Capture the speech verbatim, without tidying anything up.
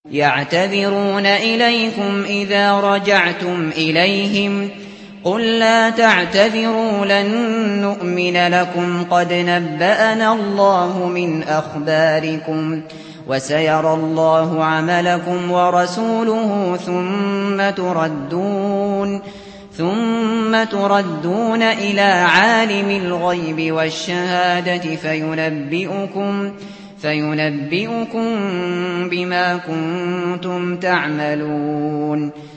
يعتذرون إليكم إذا رجعتم إليهم قل لا تعتذروا لن نؤمن لكم قد نبأنا الله من أخباركم وسيرى الله عملكم ورسوله ثم تردون ثم تردون إلى عالم الغيب والشهادة فينبئكم فينبئكم بما كنتم تعملون